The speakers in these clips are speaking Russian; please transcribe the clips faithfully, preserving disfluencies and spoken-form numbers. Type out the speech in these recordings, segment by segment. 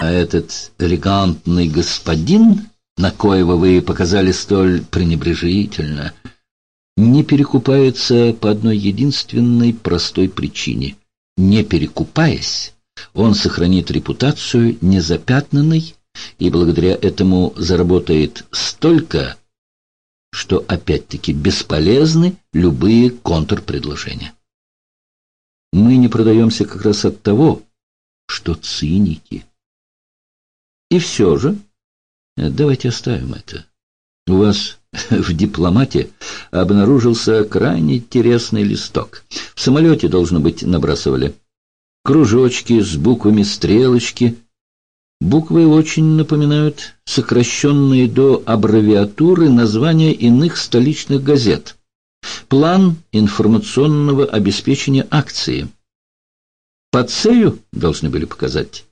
А этот элегантный господин, на коего вы показали столь пренебрежительно, не перекупается по одной единственной простой причине. Не перекупаясь, он сохранит репутацию незапятнанной и благодаря этому заработает столько, что опять-таки бесполезны любые контрпредложения. Мы не продаемся как раз от того, что циники. И все же, давайте оставим это. У вас в дипломате обнаружился крайне интересный листок. В самолете, должно быть, набрасывали. Кружочки с буквами, стрелочки. Буквы очень напоминают сокращенные до аббревиатуры названия иных столичных газет. План информационного обеспечения акции. Пацею должны были показать.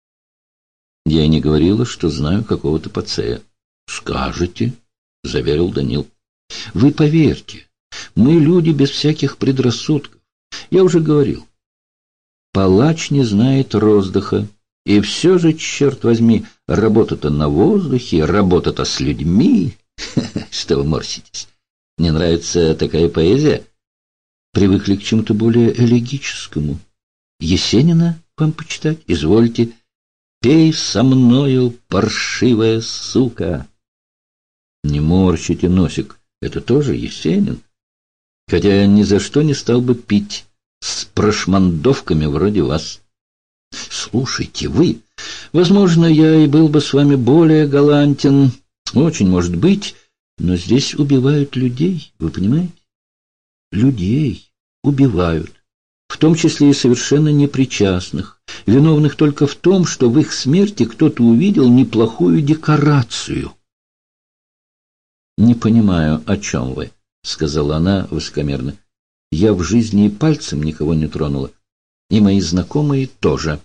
Я и не говорила, что знаю какого-то пацея. Скажете, заверил Данил. Вы поверьте, мы люди без всяких предрассудков. Я уже говорил. Палач не знает роздыха. И все же, черт возьми, работа-то на воздухе, работа-то с людьми. Что вы морщитесь? Мне нравится такая поэзия. Привыкли к чему-то более элегическому. Есенина вам почитать? Извольте. Пей со мною, паршивая сука. Не морщите носик. Это тоже Есенин. Хотя я ни за что не стал бы пить с прошмандовками вроде вас. Слушайте, вы... Возможно, я и был бы с вами более галантен. Очень может быть... Но здесь убивают людей, вы понимаете? Людей убивают, в том числе и совершенно непричастных, виновных только в том, что в их смерти кто-то увидел неплохую декорацию. «Не понимаю, о чем вы», — сказала она высокомерно. «Я в жизни и пальцем никого не тронула, и мои знакомые тоже».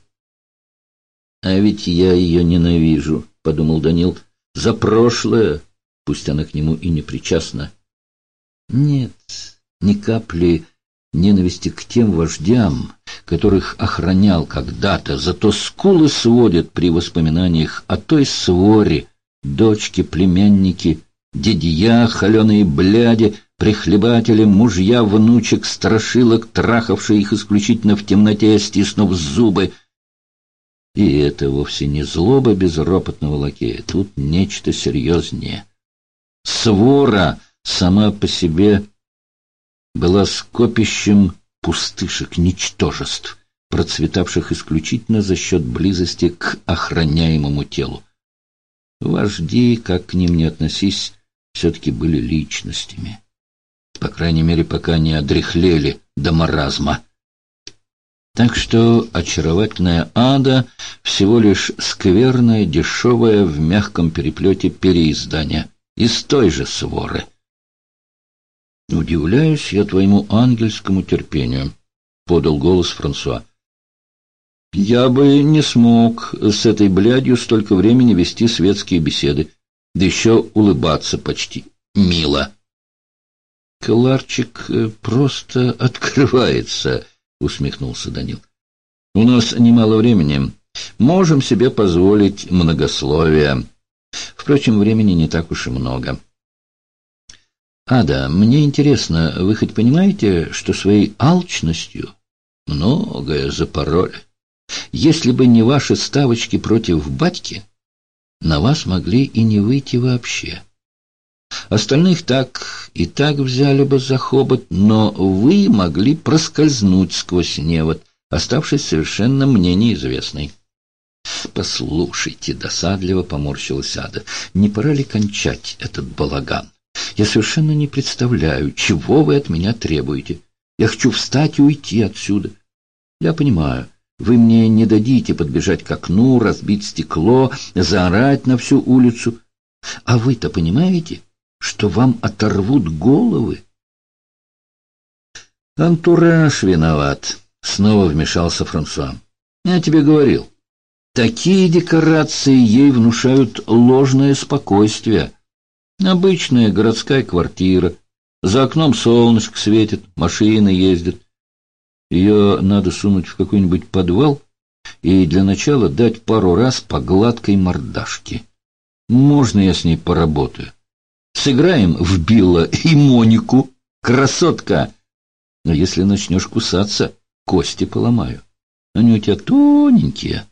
«А ведь я ее ненавижу», — подумал Данил, — «за прошлое». Пусть она к нему и не причастна. Нет, ни капли ненависти к тем вождям, которых охранял когда-то, зато скулы сводят при воспоминаниях о той своре, дочки, племянники, дядья, холеные бляди, прихлебатели, мужья, внучек, страшилок, трахавшие их исключительно в темноте, стиснув зубы. И это вовсе не злоба безропотного лакея, тут нечто серьезнее. Свора сама по себе была скопищем пустышек, ничтожеств, процветавших исключительно за счет близости к охраняемому телу. Вожди, как к ним ни относись, все-таки были личностями. По крайней мере, пока не одряхлели до маразма. Так что очаровательная ада всего лишь скверное, дешевое в мягком переплете переиздание из той же своры. «Удивляюсь я твоему ангельскому терпению», — подал голос Франсуа. «Я бы не смог с этой блядью столько времени вести светские беседы, да еще улыбаться почти мило». «Кларчик просто открывается», — усмехнулся Данил. «У нас немало времени. Можем себе позволить многословие. Впрочем, времени не так уж и много. Ада, мне интересно, вы хоть понимаете, что своей алчностью многое запороли? Если бы не ваши ставочки против батьки, на вас могли и не выйти вообще. Остальных так и так взяли бы за хобот, но вы могли проскользнуть сквозь невод, оставшись совершенно мне неизвестной». «Послушайте», — досадливо поморщилась Ада, — «не пора ли кончать этот балаган? Я совершенно не представляю, чего вы от меня требуете. Я хочу встать и уйти отсюда. Я понимаю, вы мне не дадите подбежать к окну, разбить стекло, заорать на всю улицу. А вы-то понимаете, что вам оторвут головы?» «Антураж виноват», — снова вмешался Франсуа. «Я тебе говорил. Такие декорации ей внушают ложное спокойствие. Обычная городская квартира. За окном солнышко светит, машины ездят. Ее надо сунуть в какой-нибудь подвал и для начала дать пару раз по гладкой мордашке. Можно я с ней поработаю? Сыграем в Билла и Монику, красотка! Но если начнешь кусаться, кости поломаю. Они у тебя тоненькие».